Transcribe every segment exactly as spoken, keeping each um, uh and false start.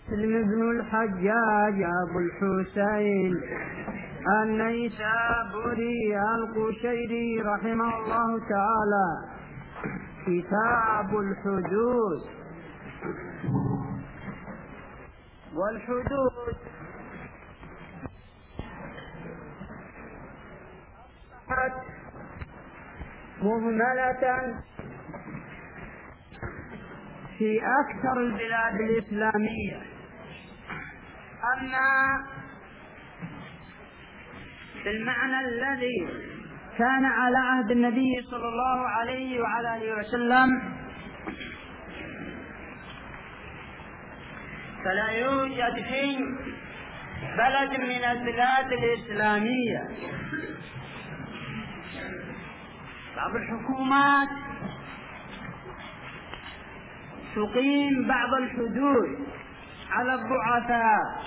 مسلم بن الحجاج أبو الحسين النيسابوري القشيري رحمه الله تعالى. كتاب الحدود. والحدود مهملة في أكثر البلاد الإسلامية، أما بالمعنى الذي كان على عهد النبي صلى الله عليه وعلى آله وسلم فلا يوجد في بلد من البلاد الإسلامية بعض الحكومات تقيم بعض الحدود على الضعفاء،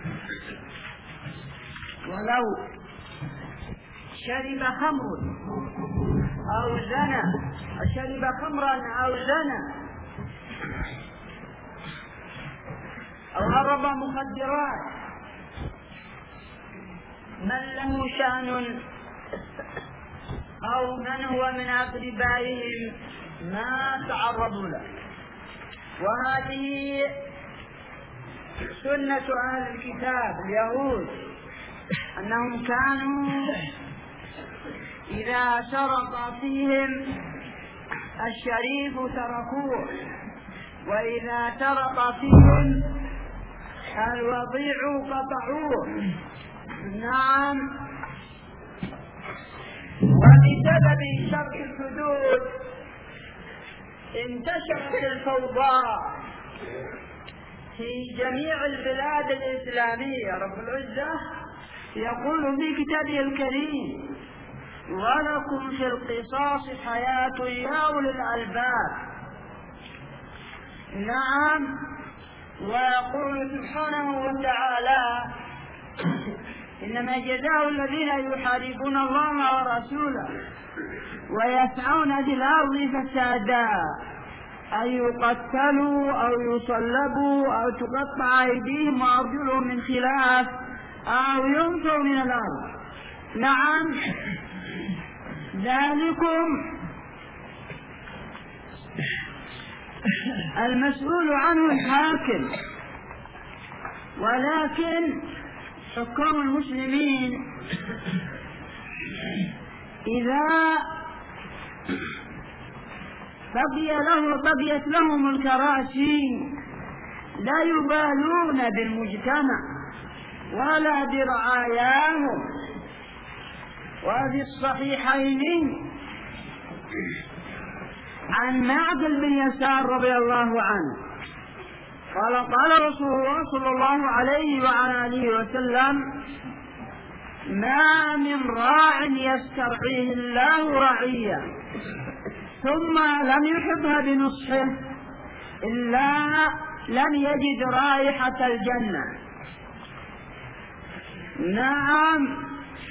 ولو شرب خمر أو زنى شرب خمرا أو زنى أو هرب مخدرات من له شأن أو من هو من أقربائهم ما تعرضوا له. وهذه سنة أهل الكتاب اليهود، أنهم كانوا إذا شرط فيهم الشريف تركوه، وإذا شرط فيهم الوضيع قطعوه. نعم. وبسبب شرط الحدود انتشرت الفوضى في جميع البلاد الإسلامية. رب العزة يقول في كتابه الكريم: ولكم في القصاص حياة يا أولي الألباب. نعم. ويقول سبحانه وتعالى: إنما جزاء الذين يحاربون الله ورسوله ويسعون في الأرض فسادا أن يقتلوا أو يصلبوا أو تقطع أيديهم وأرجلهم من خلاف أو ينفوا من الأرض. نعم. ذلكم المسؤول عنه الحاكم، ولكن حكام المسلمين إذا بقي له بقيت لهم الكراسي لا يبالون بالمجتمع ولا برعاياهم. وفي الصحيحين عن معقل بن يسار رضي الله عنه قال: قال رسول الله صلى الله عليه وعلى آله وسلم: ما من راع يسترعيه الله رعية ثم لم يحبها بنصحه إلا لم يجد رائحة الجنة. نعم.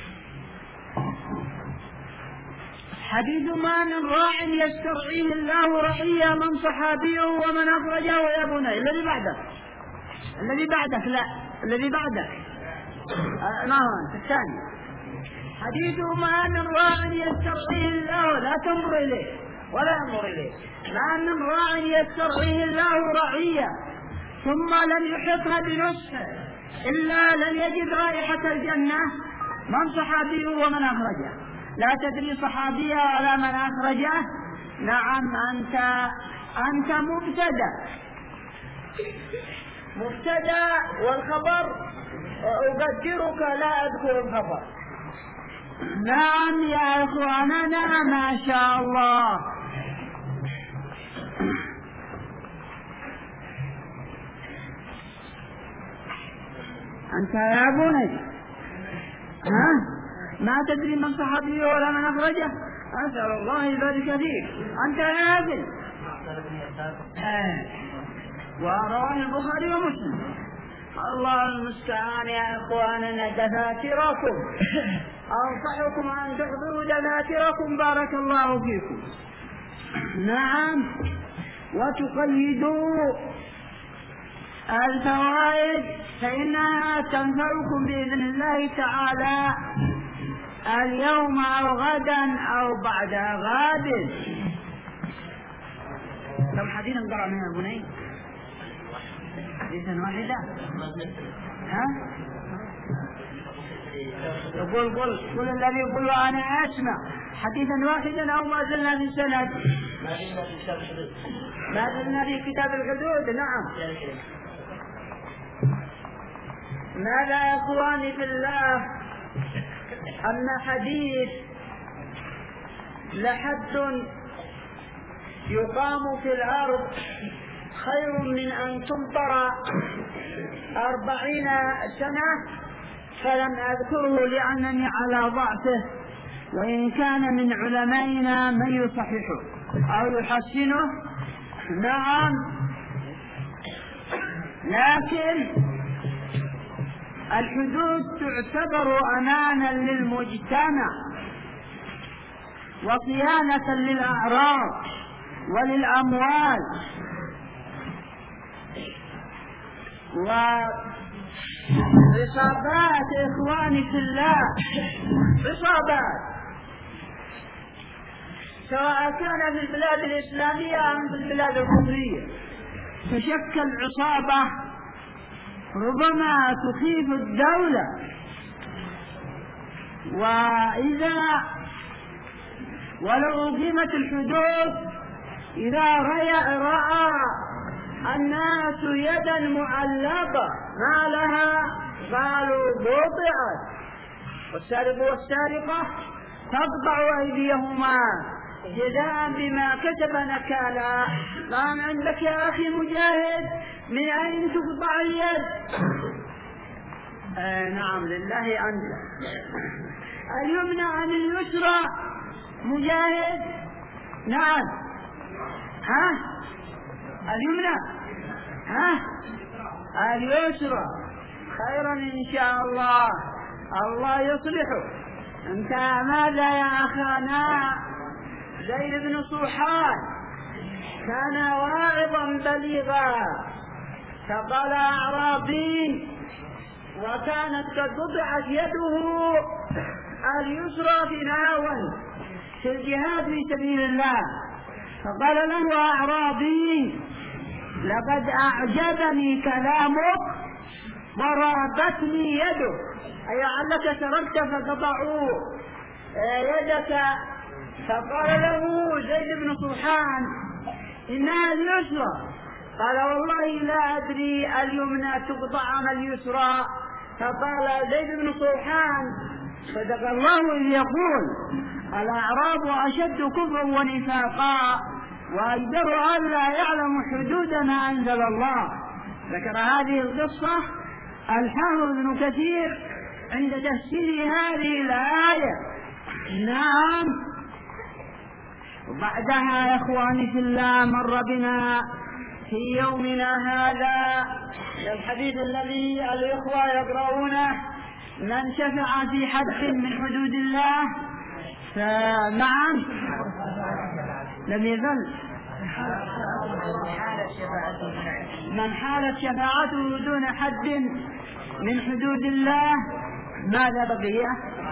حديث: ما من راع يسترعيه الله رعية من صحابيه ومن أخرجه يا بني. الذي بعدك الذي بعدك لا الذي بعدك نعم الثاني. حديث: ما من راع يسترعيه الله، لا تنظر إليه ولا ينظر إليه. ما من راع يسترعيه الله رعية ثم لم يحطها بنصحه إلا لم يجد رائحة الجنة من صحابيه ومن أخرجه. لا تدري صحابية ولا من أخرجه. نعم. أنت أنت مبتدأ مبتدأ والخبر أقدرك لا أذكر الخبر. نعم يا إخواننا، ما شاء الله. أنت يا بني ها ما تدري من صحابيه ولا من أخرجه. أسأل الله يبارك فيك. أنت يا ابن. ورواه البخاري ومسلم. الله المستعان يا إخواننا. دفاتركم أنصحكم أن تحضروا دفاتركم بارك الله فيكم. نعم. وتقيدوا الفوائد فإنها تنفعكم بإذن الله تعالى اليوم أو غدا أو بعد غد. كم حديثا قرأ من البني؟ حديثا واحدا؟ ها؟ يقول قل قل الذي يقول وأنا أسمع حديثا واحدا أو ما زلنا في السند؟ ما زلنا في كتاب الحدود. ما زلنا في كتاب الحدود. نعم. ماذا يا إخواني في الله؟ أن حديث لحد يقام في الأرض خير من أن تمطر أربعين سنة، فلم أذكره لأنني على ضعفه، وإن كان من علمائنا من يصححه أو يحسنه. نعم، لكن الحدود تعتبر أمانا للمجتمع وصيانة للأعراض وللأموال، وعصابات إخواني في الله، عصابات سواء كان في البلاد الإسلامية أم في البلاد الكفرية، تشكل عصابة ربما تخيف الدولة. وإذا ولو أقيمت الحدود، إذا رأى الناس يدا معلقة ما لها قالوا بوطعت، والسارق والسارقة تقطع أيديهما جزاء بما كسب نكالا. قام عندك يا أخي مجاهد من أين تقطع اليد؟ آه نعم لله أنت. اليمنى عن اليسرى مجاهد. نعم. ها اليمنى ها اليسرى. خيرا إن شاء الله، الله يصلحه. أنت ماذا يا أخانا؟ زيد بن صوحان كان واعظا بليغا، فقال أعرابي وكانت قد قطعت يده اليسرى في نهاون في الجهاد في سبيل الله، فقال له أعرابي لقد أعجبني كلامك ضربتني يدك، أي لعلك سرقت فقطعوا يدك. فقال له زيد بن صوحان إنها اليسرى، قال والله لا أدري اليمنى تقطع أم اليسرى. فقال زيد بن صوحان صدق الله إذ يقول الأعراب أشد كفرا ونفاقا وأجدر أن لا يعلم حدود ما أنزل الله. ذكر هذه القصة الحافظ ابن كثير عند تفسير هذه الآية. نعم. وبعدها يا إخواني في الله مر بنا في يومنا هذا الحديث الذي الإخوة يقرؤونه من شفع في حد من حدود الله فنعم لم يزل من حالت شفاعته دون حد من حدود الله. ماذا بقي؟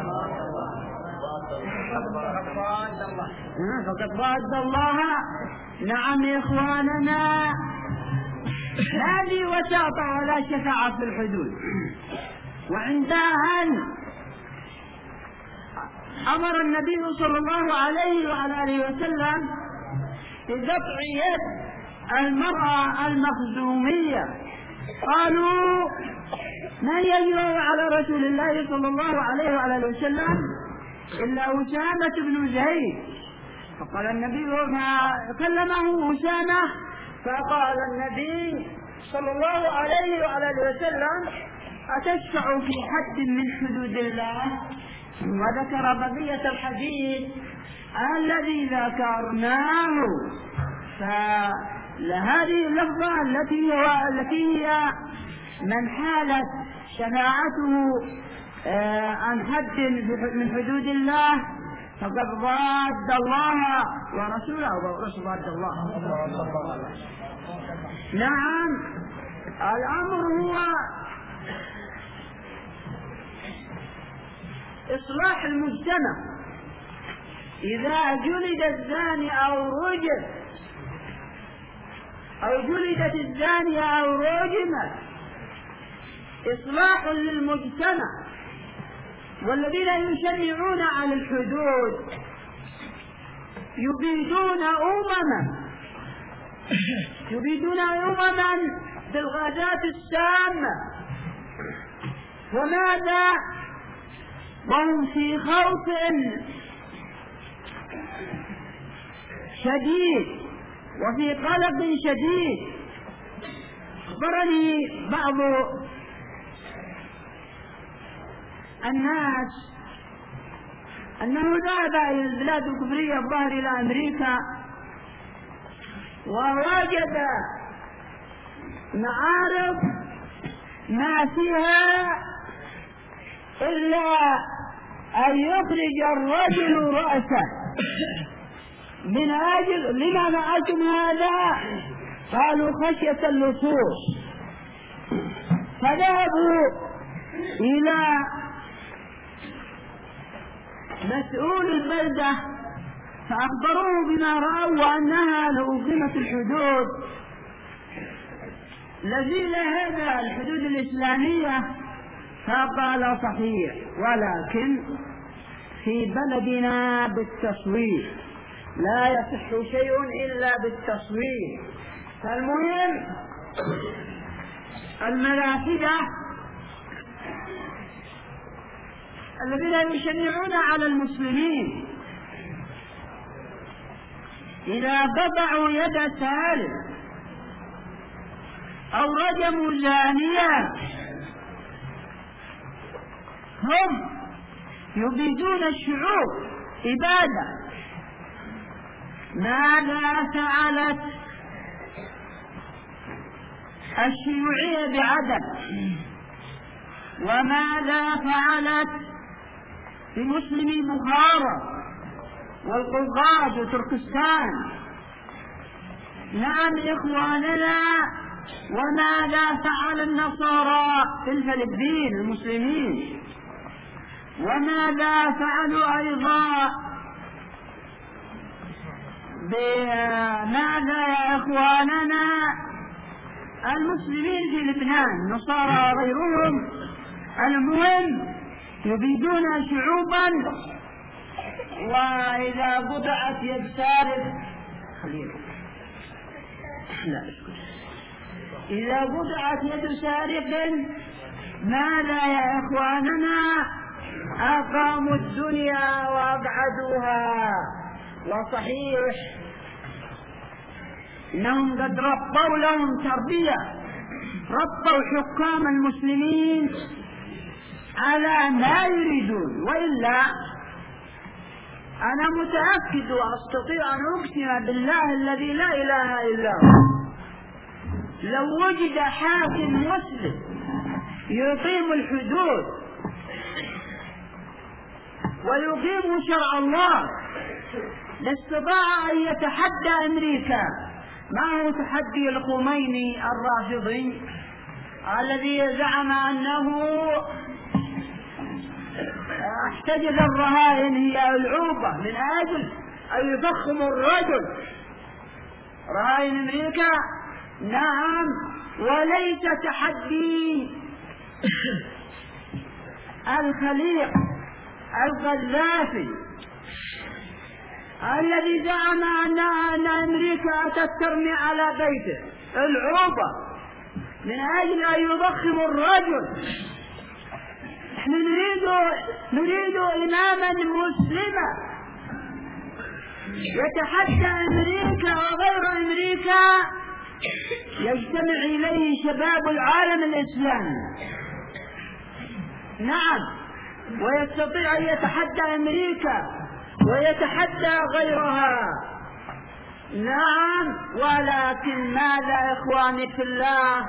فقد ضاد الله. نعم يا إخواننا، هذه وساطة ولا شفاعة في الحدود. وعندها أمر النبي صلى الله عليه وعلى آله وسلم بقطع يد المرأة المخزومية. قالوا من يجرؤ على رسول الله صلى الله عليه وعلى آله وسلم إلا أسامة بن زيد. فقال النبي فكلمه أسامة، فقال النبي صلى الله عليه وعلى آله وسلم أتشفع في حد من حدود الله؟ وذكر بقية الحديث الذي ذكرناه. فهذه اللفظة التي هو التي هي من حالت شفاعته عن حد من حدود الله فقد ضاد الله ورسوله ورسول ضاد الله. نعم. الأمر هو إصلاح المجتمع. إذا جلد الزاني أو رجم أو جلدت الزانية أو رجمت إصلاح للمجتمع. والذين يشنعون على الحدود يبيدون أمما يبيدون أمما بالغازات السامة. وماذا؟ وهم في خوف شديد وفي قلق شديد. أخبرني بعض الناس أنه ذهب إلى البلاد الكفرية الظاهر إلى أمريكا ووجد معارض ما فيها إلا أن يخرج الرجل رأسه من أجل لما معكم هذا؟ قالوا خشية اللصوص. فذهبوا إلى مسؤول البلدة فأخبروه بما رأوا وأنها لو أقيمت الحدود لزيل هذا الحدود الإسلامية. فقال صحيح، ولكن في بلدنا بالتصوير لا يصح شيء إلا بالتصوير. فالمهم الملاحدة الذين يشنعون على المسلمين إذا قطعوا يد سارق أو رجموا زانية هم يبيدون الشعوب إبادة. ماذا فعلت الشيوعية بعدن؟ وماذا فعلت بمسلمي بخارى والقوقاز وتركستان؟ نعم إخواننا. وماذا فعل النصارى في الفلبين المسلمين؟ وماذا فعلوا أيضا؟ بماذا يا إخواننا المسلمين في لبنان نصارى غيرهم؟ المهم يبيدون شعوبا. وإذا قطعت يد سارق إذا قطعت يد سارق ماذا يا إخواننا؟ أقاموا الدنيا وأبعدوها. وصحيح إنهم قد ربوا لهم تربية، ربوا حكام المسلمين على ما يريدون. وإلا أنا متأكد وأستطيع أن أقسم بالله الذي لا إله إلا هو لو وجد حاكم مسلم يقيم الحدود ويقيم شرع الله لاستطاع أن يتحدى أمريكا. ما هو تحدي الخميني الرافضي الذي زعم أنه احتجز الرهائن هي العوبة من أجل أن يضخم الرجل رهائن أمريكا؟ نعم، وليس تحدي الخليق القذافي الذي زعم أن أمريكا أتت ترمي على بيته العوبة من أجل أن يضخم الرجل. نحن نريد نريد إماما مسلما يتحدى أمريكا وغير أمريكا، يجتمع إليه شباب العالم الإسلامي. نعم، ويستطيع أن يتحدى أمريكا ويتحدى غيرها. نعم، ولكن ماذا إخواني في الله؟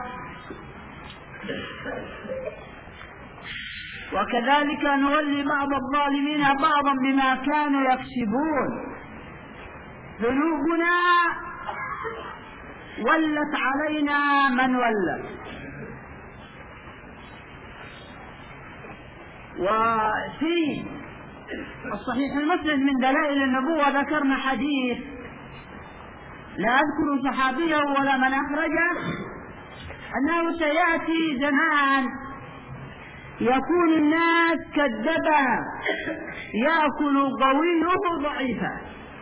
وكذلك نولي بعض الظالمين بعضا بما كانوا يكسبون. ذنوبنا ولت علينا من ولت. وفي الصحيح المسند من دلائل النبوة ذكرنا حديث لا أذكر صحابيه ولا من أخرجه أنه سيأتي زمان يكون الناس كالدبا يأكل قويه ضعيفا،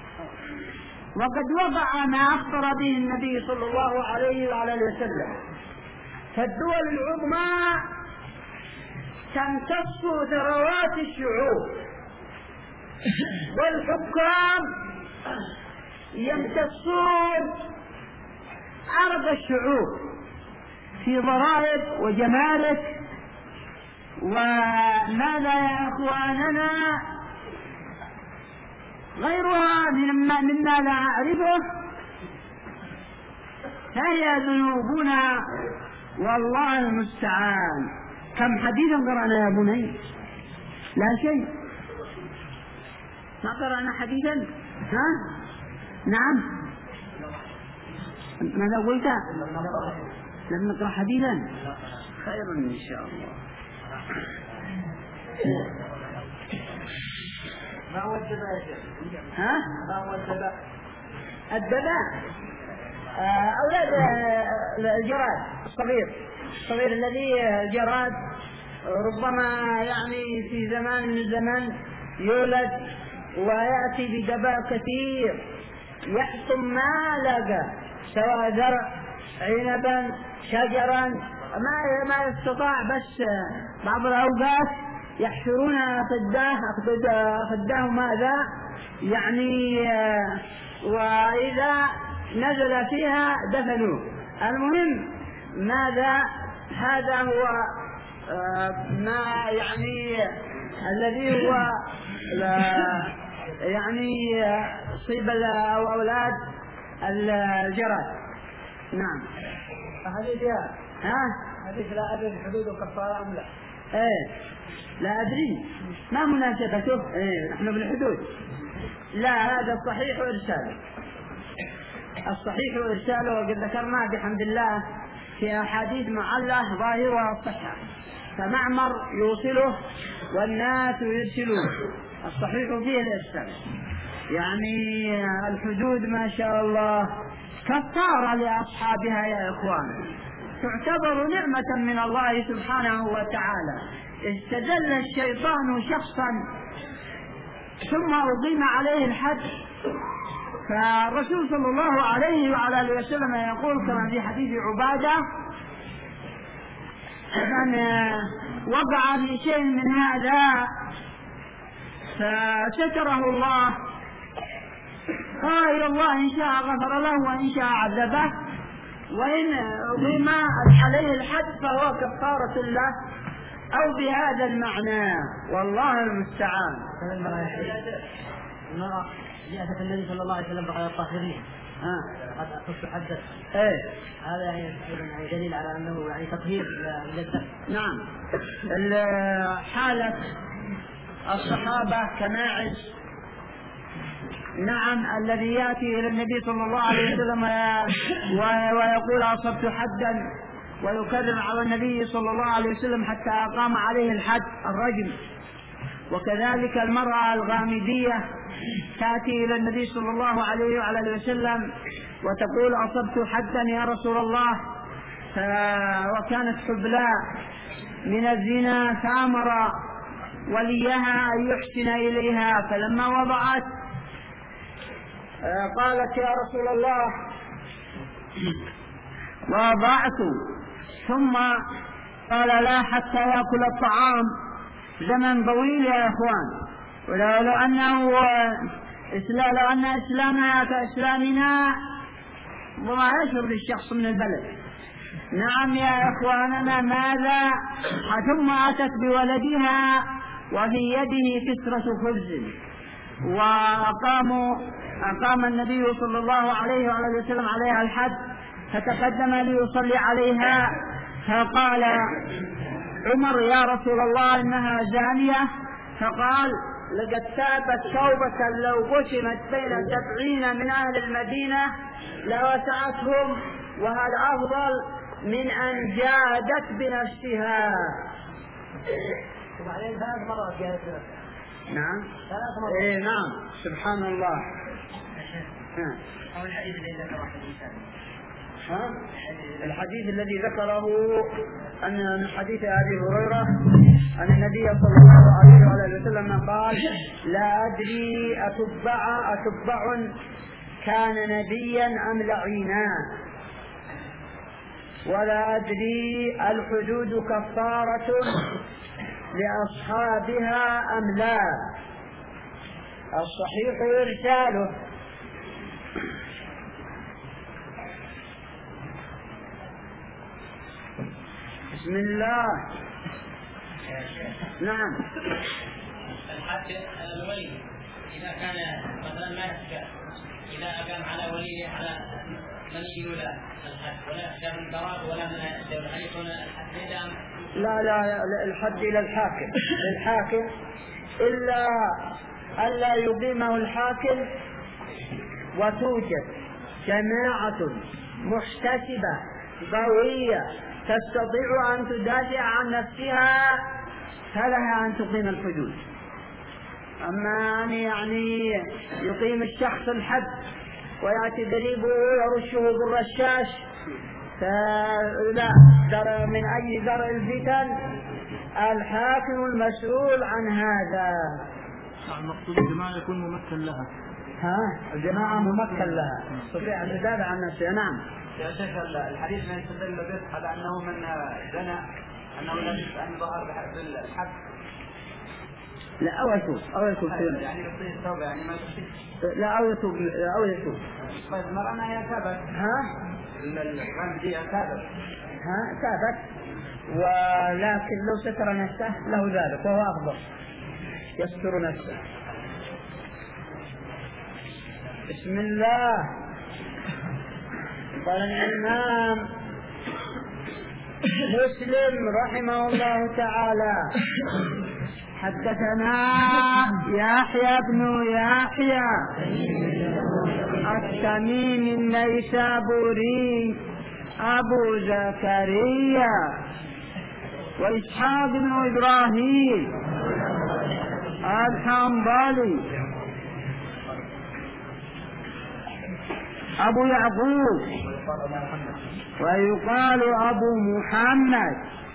وقد وضع ما أخبر به النبي صلى الله عليه وعلى اله وسلم. فالدول العظمى تمتص ثروات الشعوب، والحكام يمتصون أرض الشعوب في ضرائب وجمارك وماذا يا أخواننا غيرها مما, مما لا أعرفه. فهي ذنوبنا والله المستعان. كم حديثا قرأنا يا بني؟ لا شيء، ما قرأنا حديثا. ها؟ نعم، ماذا قلت؟ لم نقرأ حديثا. خير إن شاء الله. ما هو الدباء؟ ها؟ ما هو الدباء؟ الدباء آه أولاد آه الجراد الصغير الصغير الذي الجراد ربما يعني في زمان من الزمن يولد ويأتي بدباء كثير يحطم ما لقى، سواء زرع عنبا شجرا ما ما يستطاع، بس بعض الأوقات يحشرون فداه فداه ماذا يعني، وإذا نزل فيها دفنوه. المهم ماذا هذا هو ما يعني الذي هو يعني صيب الأولاد الجراد. نعم. حديث يا ها؟ حديث لا أدري الحدود وكفارة أم لا؟ إيه لا أدري ما مناسبته. إيه نحن بالحدود. لا، هذا الصحيح وإرساله الصحيح وإرساله وقد ذكرنا بحمد الله في أحاديث معلة ظاهرها الصحة، فمعمر يوصله والناس يرسلون. الصحيح فيه الإرسال، يعني الحدود ما شاء الله كفارة لأصحابها يا إخوان، تعتبر نعمة من الله سبحانه وتعالى. استدل الشيطان شخصا ثم أقيم عليه الحد، فالرسول صلى الله عليه وعلى اله وسلم يقول كما في حديث عبادة من وقع في شيء من هذا فستره الله قال إلى الله إن شاء غفر له وإن شاء عذبه، وإن أقيم عليه الحد فهو كفارة له أو بهذا المعنى، والله المستعان. المرأة جاءت النبي صلى الله عليه وسلم بغير الطاهرين قد أخذت حدث. إيه هذا يعني دليل على أنه يعني تطهير للدم. نعم. حالة الصحابة كماعز، نعم، الذي يأتي إلى النبي صلى الله عليه وسلم ويقول أصبت حدا ويكرر على النبي صلى الله عليه وسلم حتى أقام عليه الحد الرجم. وكذلك المرأة الغامدية تأتي إلى النبي صلى الله عليه وعلى وسلم وتقول أصبت حدا يا رسول الله، وكانت حبلاء من الزنا فأمر وليها أن يحسن إليها، فلما وضعت قالت يا رسول الله وضعت، ثم قال لا حتى يأكل الطعام زمن طويل يا إخوان، ولو أنه لو أن إسلامنا كإسلامنا وما يشعر الشخص من البلد. نعم يا إخواننا، ماذا ثم أتت بولدها وفي يده كسرة خبز، وأقاموا أقام النبي صلى الله عليه وعلى وسلم عليها الحد، فتقدم ليصلي عليها فقال عمر يا رسول الله إنها زانية، فقال لقد تابت توبة لو قسمت بين سبعين من أهل المدينة لوسعتهم، وهذا أفضل من أن جادت بنفسها. وبعدين ثلاث مرات جاءت. نعم. ثلاث مرات. إيه نعم سبحان الله. أو الحديث الذي ذكره الإنسان. ها؟ الحديث الذي ذكره أن من حديث أبي هريرة أن النبي صلى الله عليه وسلم قال: لا أدري أتبع أتبع كان نبيا أم لعينا، ولا أدري الحدود كفارة لأصحابها أم لا. الصحيح إرساله. بسم الله. نعم. الحد الولي إذا كان مثلا ما يخشى إذا أقام على وليه على من يجيب له الحد ولا يخشى من الضرر ولا من الدولة، هل يكون الحد إذا لا لا الحد إلى الحاكم الحاكم إلا ألا يقيمه الحاكم وتوجد جماعة محتسبة قوية تستطيع أن تدافع عن نفسها فلها أن تقيم الحدود. أما أن يعني يقيم الشخص الحد ويأتي ضريبه ويرشه بالرشاش فلا در من أي درء الفتن الحاكم المسؤول عن هذا. المقصود الجماعة يكون ممثل لها. ها الجماعة ممثل لها تستطيع أن تدافع عن نفسها. نعم. يا شيخ الحديث من يستدل به على أنه من زنى أنه لا يجوز أن يظهر بالحد. لا أو يتوب أو يتوب يعني يصير التوبة يعني ما يصير. لا أو يتوب أو يتوب. طيب المرأة ما هي تابت. ها الغام دي تابت. ها تابت ولكن لو ستر نفسه له ذلك وهو أفضل يستر نفسه. بسم الله. قال الإمام مسلم رحمه الله تعالى: حدثنا يحيى بن يحيى التميمي النيسابوري أبو زكريا، وإسحاق بن إبراهيم الحنظلي، أبو يعقوب، ويقال أبو محمد.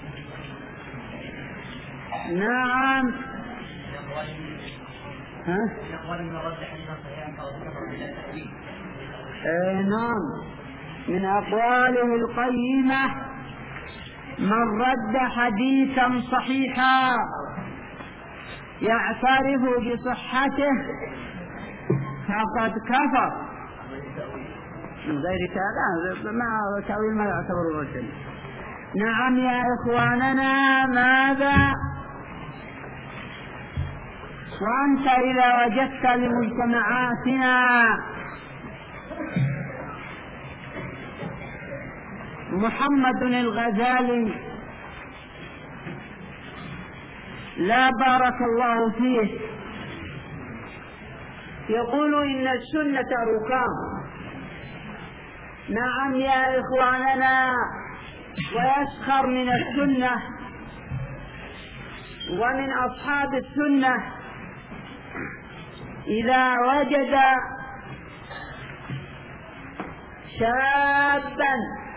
نعم. ها؟ ايه نعم من أقواله القيمة: من رد حديثا صحيحا يعترف بصحته فقد كفر. من غير كلام مع تأويل ما يعتبر الرجل. نعم يا إخواننا. ماذا وأنت إذا وجدت لمجتمعاتنا محمد الغزالي لا بارك الله فيه يقول إن السنة ركام. نعم يا إخواننا. ويسخر من السنة ومن أصحاب السنة إذا وجد شابا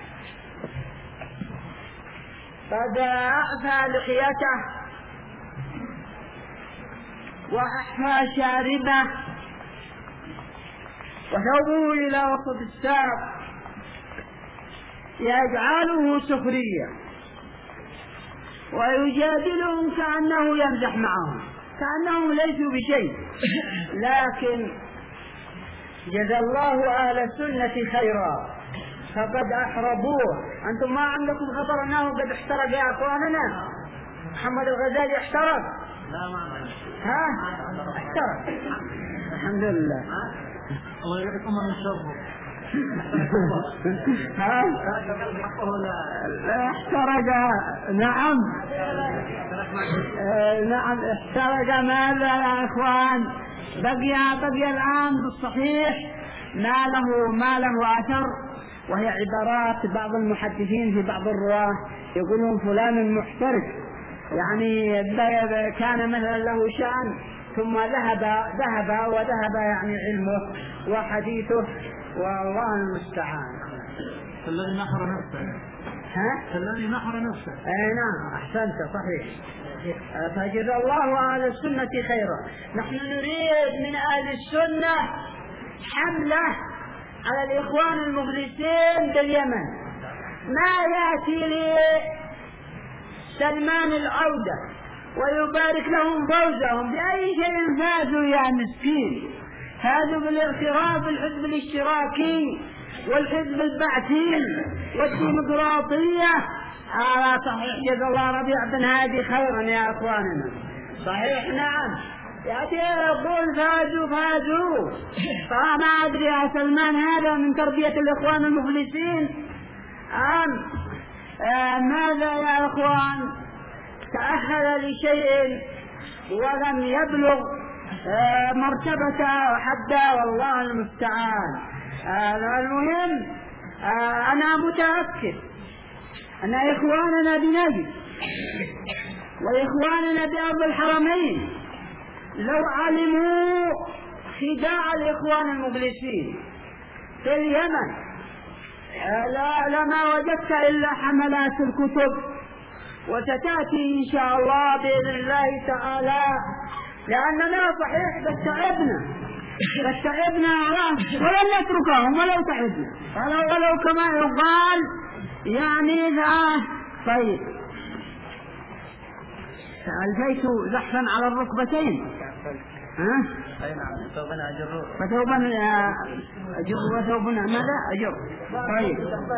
قد أعفى لحيته وأحفى شاربه وثوبه إلى وسط الساق يجعله سخرية ويجادلهم كأنه يمزح معهم كأنهم ليسوا بشيء. لكن جزى الله أهل السنة خيرا فقد أحربوه. أنتم ما عندكم خبر أنه قد احترق يا أخواننا؟ محمد الغزالي احترق؟ لا ما ها احترق الحمد لله. الله يعطيكم من شره. ها احترق. نعم نعم احترق. ماذا يا اخوان؟ بقي بقي الان بالصحيح ما له ما له اثر، وهي عبارات بعض المحدثين في بعض الرواه يقولون فلان محترق يعني كان مثلا له شأن ثم ذهب ذهب وذهب يعني علمه وحديثه، والله المستعان. الذي نحر نفسه. ها؟ الذي نحر نفسه. اي نعم احسنت صحيح. فجزا الله اهل السنة خيرا. نحن نريد من اهل السنة حملة على الاخوان المفلسين باليمن. ما ياتي لي سلمان العودة ويبارك لهم فوزهم بأي شيء فازوا يا مسكين. فازوا بالاغتراب بالحزب الاشتراكي والحزب البعثي والديمقراطية. آه صحيح جزا الله ربيع بن هادي خيرا يا أخواننا. صحيح نعم يأتي يقول فازوا فازوا. فما أدري يا سلمان هذا من تربية الإخوان المفلسين أم آه ماذا يا أخوان؟ تأهل لشيء ولم يبلغ آه مرتبته وحده، والله المستعان. آه المهم آه أنا متأكد أن إخواننا بنجد وإخواننا بأرض الحرمين لو علموا خداع الإخوان المفلسين في اليمن آه لا لما وجدت إلا حملات الكتب، وستأتي إن شاء الله بإذن الله تعالى، لأننا صحيح قد تعبنا قد تعبنا ولن نتركهم ولو تعبنا ولو, ولو كما يقال يعني ذا. طيب ألفيت زحفا على الركبتين. ها؟ أي نعم ثوبنا أجر وثوبا أجر وثوبنا ماذا أجر. طيب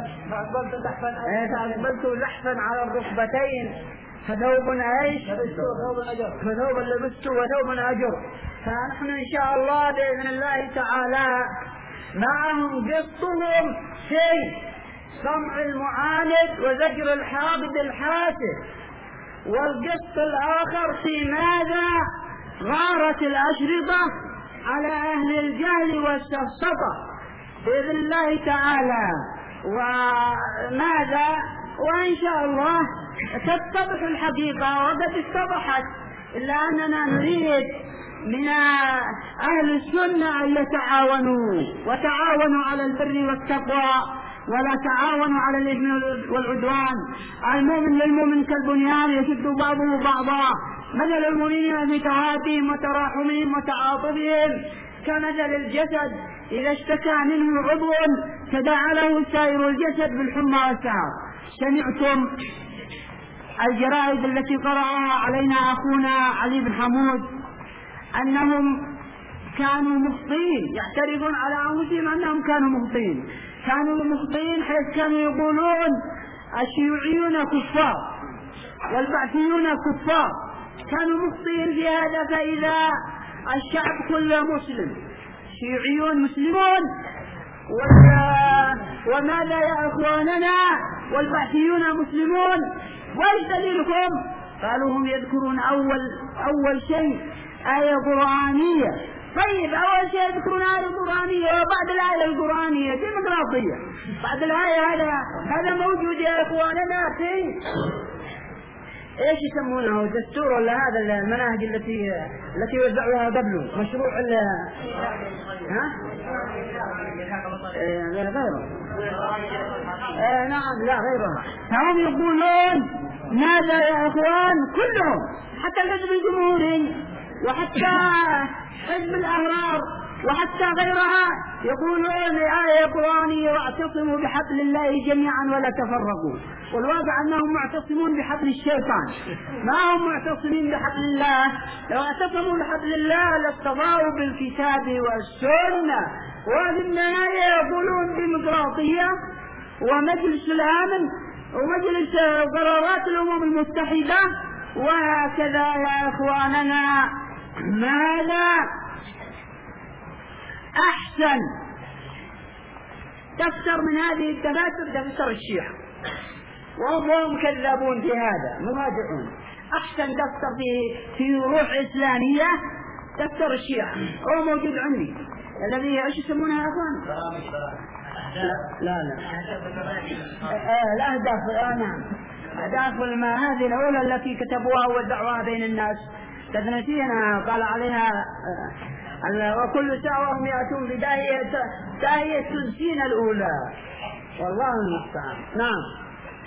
فأقبلت زحفا على الركبتين فثوب ايش؟ فثوب لبست وثوب أجر. فنحن إن شاء الله بإذن الله تعالى معهم قسطهم شيء سمع المعاند وزجر الحاقد الحاسد، والقسط الآخر في ماذا؟ غارت الأشرطة على أهل الجهل والسفسطة بإذن الله تعالى. وماذا؟ وإن شاء الله تتضح الحقيقة وقد اتضحت، إلا أننا نريد من أهل السنة أن يتعاونوا وتعاونوا على البر والتقوى ولا تعاونوا على الإثم والعدوان. المؤمن للمؤمن كالبنيان يشد بعضه بعضا، مثل المؤمنين في توادهم وتراحمهم وتعاطفهم كمثل الجسد إذا اشتكى منه عضو تداعى له سائر الجسد بالحمى والسهر. سمعتم الجرائد التي قرأها علينا أخونا علي بن حمود أنهم كانوا مخطئين، يعترفون على أنفسهم أنهم كانوا مخطئين. كانوا مخطئين حيث كانوا يقولون الشيوعيون كفار والبعثيون كفار. كانوا مخطئين في هذا. فإذا الشعب كله مسلم، شيوعيون مسلمون، وماذا يا أخواننا؟ والبعثيون مسلمون. وإيش دليلكم؟ قالوا هم يذكرون أول أول شيء آية قرآنية. طيب أول شيء يذكرون آية قرآنية وبعد الآية القرآنية ديمقراطية. بعد الآية هذا هذا موجود يا إخواننا في ايش يسمونه دستور ولا هذا المناهج التي التي وزعوها قبله مشروع ال ها إيه غيره إيه نعم لا غيرها. فهم يقولون ماذا يا اخوان كلهم حتى الحزب الجمهوري وحتى حزب الاحرار وحتى غيرها يقولون آية قرآنية واعتصموا بحبل الله جميعا ولا تفرقوا. والواقع أنهم معتصمون بحبل الشيطان، ما هم معتصمين بحبل الله. لو اعتصموا بحبل الله لاستضاءوا بالكتاب والسنة. وهذه النهاية يقولون ديمقراطية ومجلس الأمن ومجلس قرارات الأمم المتحدة وهكذا يا إخواننا. ماذا أحسن دفتر من هذه الدفاتر دفتر الشيعة، وهم كذابون في هذا مراجعون. أحسن دفتر في في روح إسلامية دفتر الشيعة، هو موجود عندي الذي ايش يسمونها يا اخوان؟ برامج لا لا لا الأهداف. آه نعم تداخل ما هذه الأولى التي كتبوها ووزعوها بين الناس قد نسينا. قال عليها وكل ساعة وهم يأتون بداهية داهية تنسين الأولى، والله المستعان. نعم.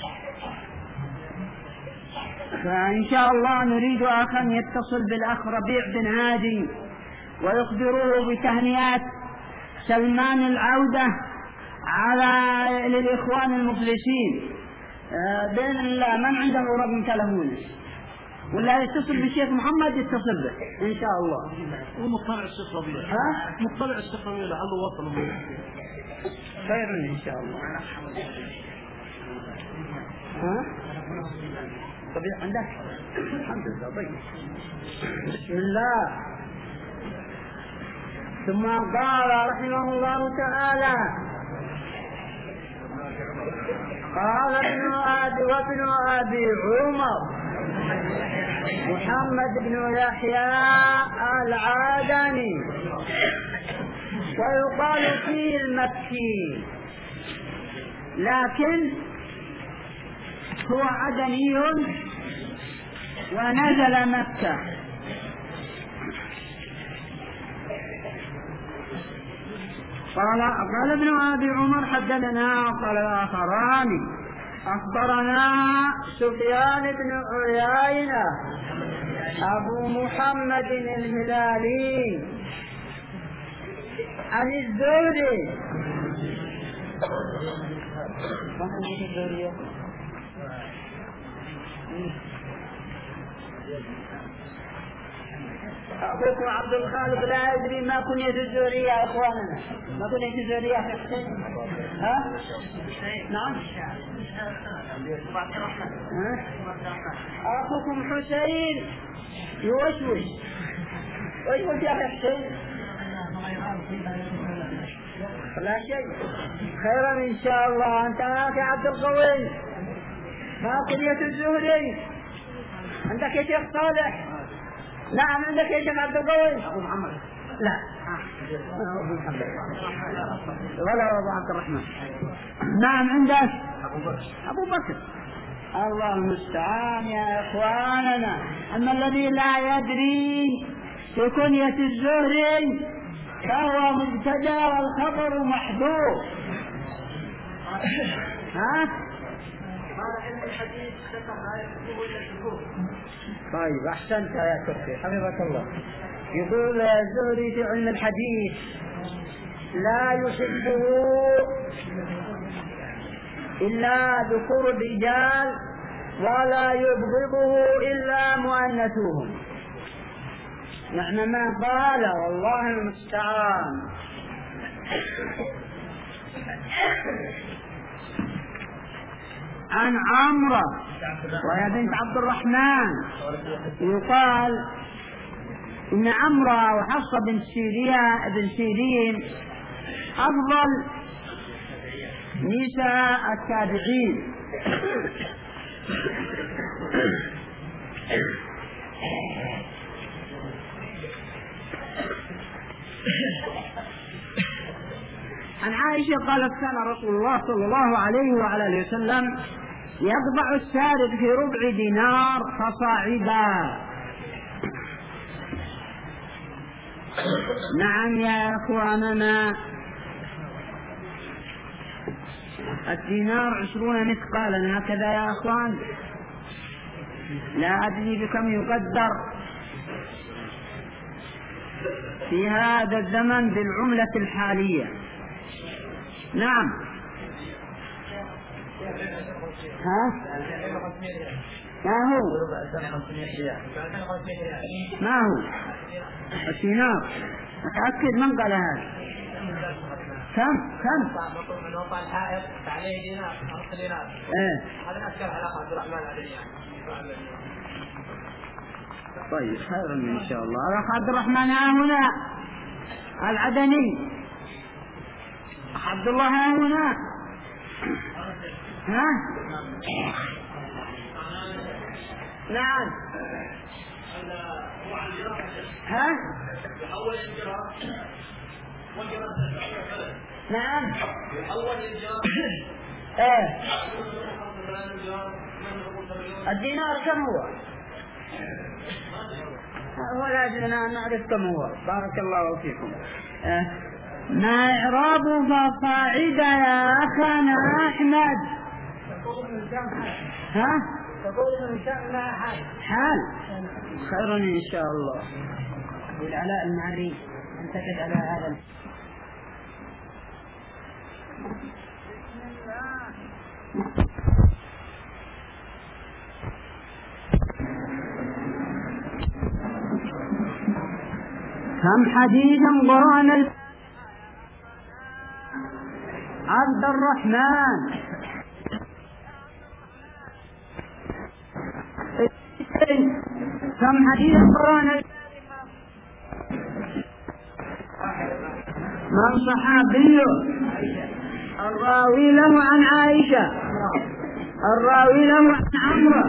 فإن شاء الله نريد أخا يتصل بالأخ ربيع بن هادي ويخبروه بتهنئات سلمان العودة على للإخوان المفلسين. بإذن الله من عنده رقم تلفونه ولا يتصل بالشيخ محمد يتصل به إن شاء الله. ومطلع الشيخ ربيع. ها؟ مطلع الشيخ ربيع لعله وصل. خير إن شاء الله. ها؟ ربيع عندك؟ الحمد لله. طيب. بسم الله. ثم قال رحمه الله تعالى قال ابن أبي وابن أبي عمر محمد بن يحيى العادني ويقال فيه المكي، لكن هو عدني ونزل مكة. قال قال ابن أبي عمر حدثنا قال الآخران أخبرنا سفيان بن عيينة أبو محمد الهلالي عن الزهري أخوكم عبد الخالق لا يدري ما كنية الزهري يا إخواننا، ما كنية الزهري يا حسين؟ ها؟ نعم. أخوكم حسين يوشوش ويوش يا حسين لا شيء. خيرا إن شاء الله. أنت يا عبد القوي ما كنية الزهري عندك يا شيخ صالح؟ نعم عندك يا شيخ عبد القوي؟ أبو محمد. لا أبو محمد ولا أبو عبد الرحمن. نعم عندك أبو بكر. أبو بكر. الله المستعان يا إخواننا. أما الذي لا يدري بكنية الزهري فهو مبتدأ والخبر محذوف. ها؟ طيب أحسنت يا شيخي حفظك الله. يقول الزهري في علم الحديث لا يحبه إلا ذكور الرجال ولا يبغضه إلا مؤنثوهم. نحن ما قال والله المستعان. عن عمرو وهي بنت عبد الرحمن يقال إن عمرو وحفصة بن سيرين بن سيرين أفضل نساء التابعين. عن عائشة قالت كان رسول الله صلى الله عليه وعلى اله وسلم يقبع السارد في ربع دينار فصاعدا. نعم يا اخواننا الدينار عشرون مثقالا هكذا يا اخوان. لا ادري بكم يقدر في هذا الزمن بالعملة الحالية. نعم. ها؟ ما هو؟ ما هو؟ الدينار. متأكد من قال هذا؟ كم؟ كم؟ عليه دينار خمس دينار. ايه. هذا أذكر على عبد الرحمن عليه. طيب خيرا إن شاء الله. الأخ عبد الرحمن ها هنا العدني. عبد الله ها هنا. ها؟ نعم. ها؟ نعم. ايه. الدينار كم هو؟ ولا أدري نعرف كم هو. بارك الله فيكم. أه ما إعراب فصاعد يا أخانا أحمد؟ ها؟ تقول إن شاء الله حال حال خيرا إن شاء الله. والعلاء المعري انتقد على هذا. كم حديثا قرآن عبد الرحمن كم حديثا قرآن من صحابي الراوي له عن عائشة الراوي له عن عمرو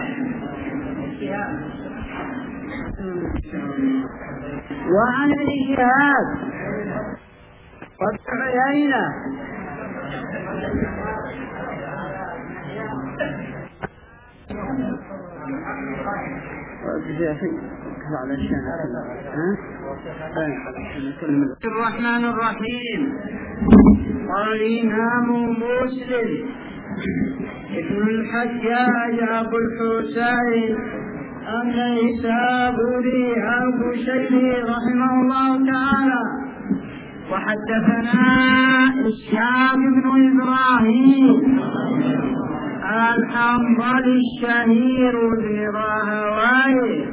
وعن ابن شهاب وابن عيينة الرحمن الرحيم. قال الإمام مسلم ابن الحجاج أبو الحسين النيسابوري أبو شيخ رحمه الله تعالى. وحدثنا إسحاق بن إبراهيم الحنظلي الشهير براهويه.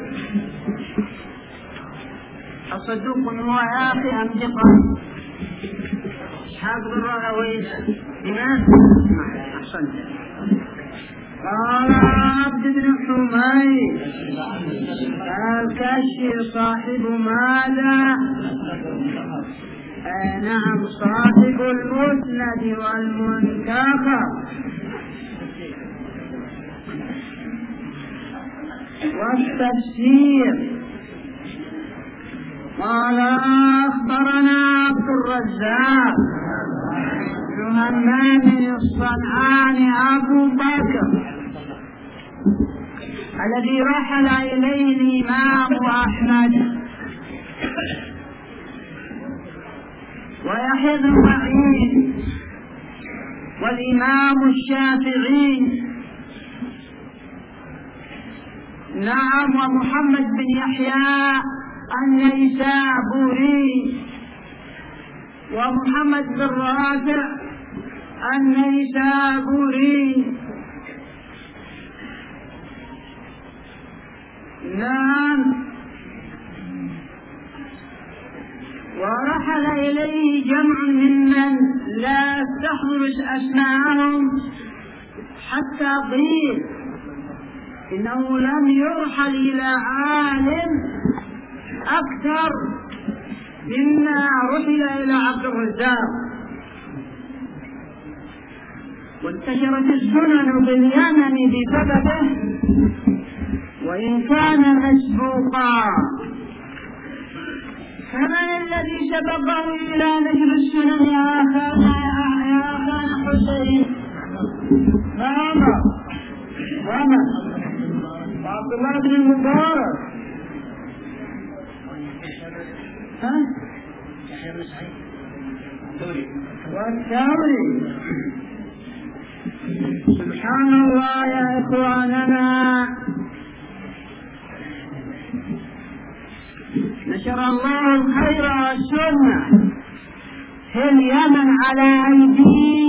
أصدق هو يا أخي أم ثقة؟ إسحاق بن راهويه إمام أحسنت. قال عبد بن حميد الكشي صاحب ماذا؟ آه نعم صاحب المسند والمنتخب والتفسير. قال أخبرنا عبد الرزاق بن همام الصنعاني أبو بكر الذي رحل إليه الإمام أحمد ويحيى بن معين والإمام الشافعي نعم ومحمد بن يحيى النيسابوري ومحمد بن رافع النيسابوري نعم. ورحل إليه جمع ممن لا تحضر أسماءهم حتى قيل إنه لم يرحل إلى عالم أكثر مما رحل إلى عبد الرزاق. وانتشرت السنن باليمن بسببه وإن كان مسبوقا. فمن الذي سبقه إلى نشر السنن يا أخانا يا أخانا حسين؟ عمر عمر وعبد الله بن المبارك ها والثوري. سبحان الله يا إخواننا. نشر الله الخير والسنة في اليمن على أيدي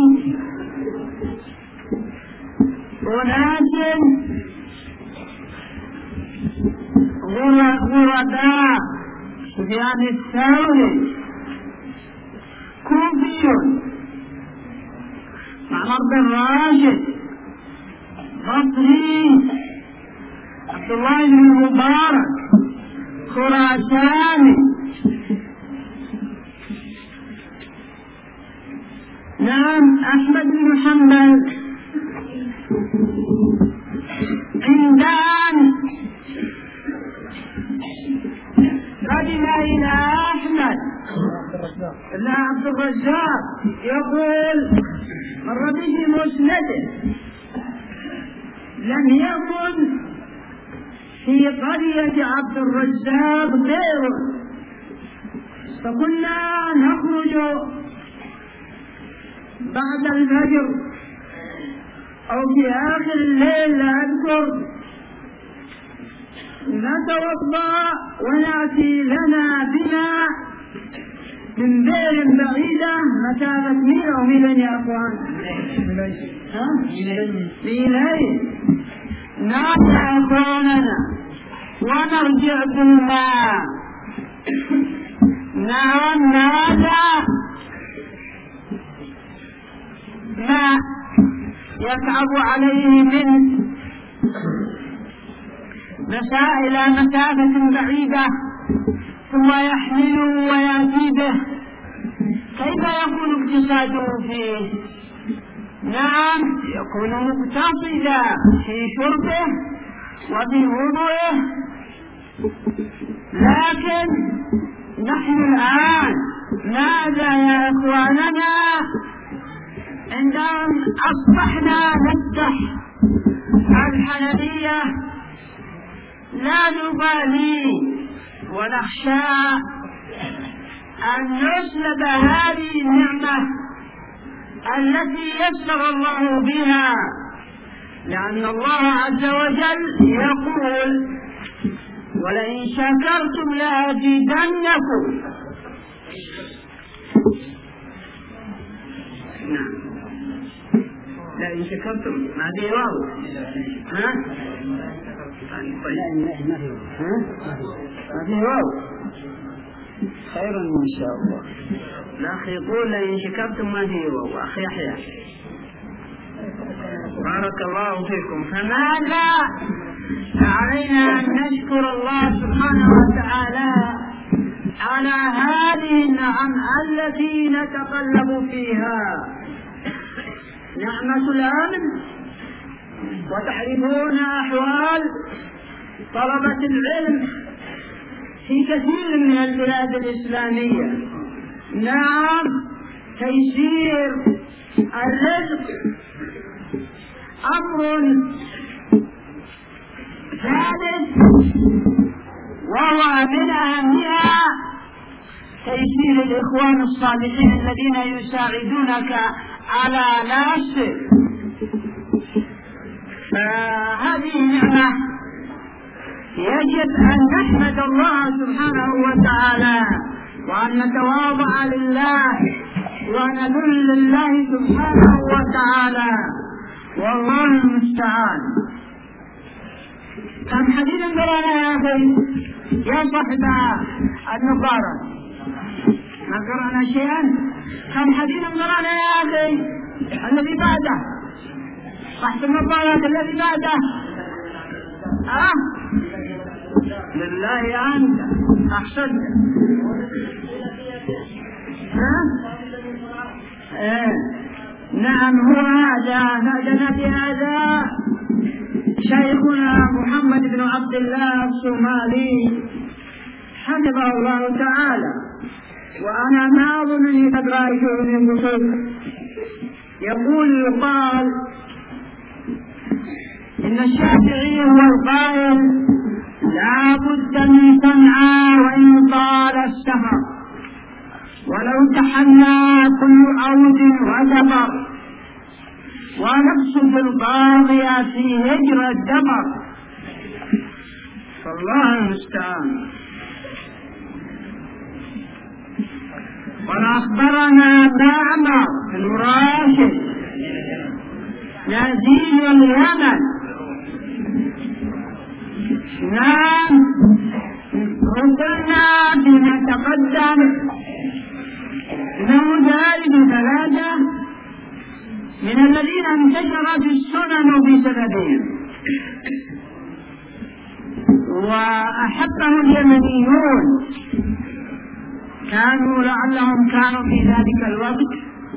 أناس غرباء. سفيان الثوري كوفي، معمر بن راشد بصري، عبد الله بن المبارك خراساني، نعم أحمد بن حنبل عندان قدم إلى أحمد لا عبد الرزاق يقول مر به مسنده لم يكن في قرية عبد الرزاق بئر، فكنا نخرج بعد الفجر أو في آخر الليل لا أذكر، نتوضأ ونأتي لنا بنا من بئر بعيدة مسافة ميل أو ميلين يا أخوان؟ ميلين. نرجع أخواننا ونرجع بالماء. نعم هذا ما يصعب عليه من مسائل مسافة بعيدة ثم يحمله ويأتي به، كيف يكون اقتصاده فيه؟ نعم يكون مقتصدا في شربه وفي وضوءه، لكن نحن الآن ماذا يا إخواننا؟ عندما أصبحنا نفتح الحنفية لا نبالي ونخشى أن نسلب هذه النعمة التي يسر الله بها، لأن الله عز وجل يقول ولئن شكرتم لأزيدنكم. نعم لئن شكرتم ما في واو، ها؟ ما في واو، خير إن شاء الله. الأخ يقول لئن شكرتم ما في واو. أخي يحيى بارك الله فيكم. فماذا علينا أن نشكر الله سبحانه وتعالى على هذه النعم التي نتقلب فيها، نعمة الأمن. وتعرفون أحوال طلبة العلم في كثير من البلاد الإسلامية. نعم تيسير الرزق أمر ثالث، وهو من أهمها تيسير الإخوان الصالحين الذين يساعدونك على نفسك. فهذه نعمة يجب أن نحمد الله سبحانه وتعالى وأن نتواضع لله ونذل لله سبحانه وتعالى، والله المستعان. كم حديث قرانا يا أخي يا صاحب النظارة؟ ما قرانا شيئا؟ كم حديث قرانا يا أخي؟ الذي بعده صاحب النظارات الذي بعده أه؟ لله أنت أحسنت. ها؟ إيه. نعم هو هذا نادنا بهذا شيخنا محمد بن عبد الله الصومالي حفظه الله تعالى، وأنا ما أظنني قد رأيته من قصر. يقول يقال إن الشافعي هو القائل لا بد من صنعاء وإن طال السفر، ولو تحنى كل عود وسفر، ونقصد القاضية في هجر الدبر. فالله المستعان. وأخبرنا معمر بن راشد نزيل اليمن. نعم وقلنا بما تقدم انه ذلك ثلاثة من الذين انتشرت السنن بسببهم، وأحبهم اليمنيون، كانوا لعلهم كانوا في ذلك الوقت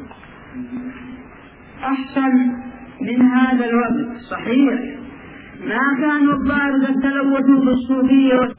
أحسن من هذا الوقت. صحيح ما كانوا الظاهر قد تلوثوا بالصوفية